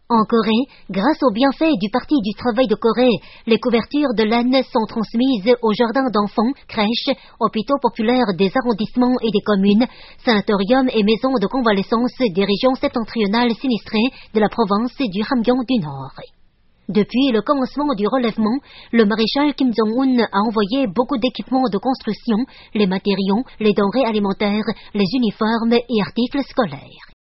En Corée, grâce aux bienfaits du Parti du travail de Corée, les couvertures de laine sont transmises aux jardins d'enfants, crèches, hôpitaux populaires des arrondissements et des communes, sanatoriums et maisons de convalescence des régions septentrionales sinistrées de la province du Hamgyong du Nord. Depuis le commencement du relèvement, le maréchal Kim Jong-un a envoyé beaucoup d'équipements de construction, les matériaux, les denrées alimentaires, les uniformes et articles scolaires.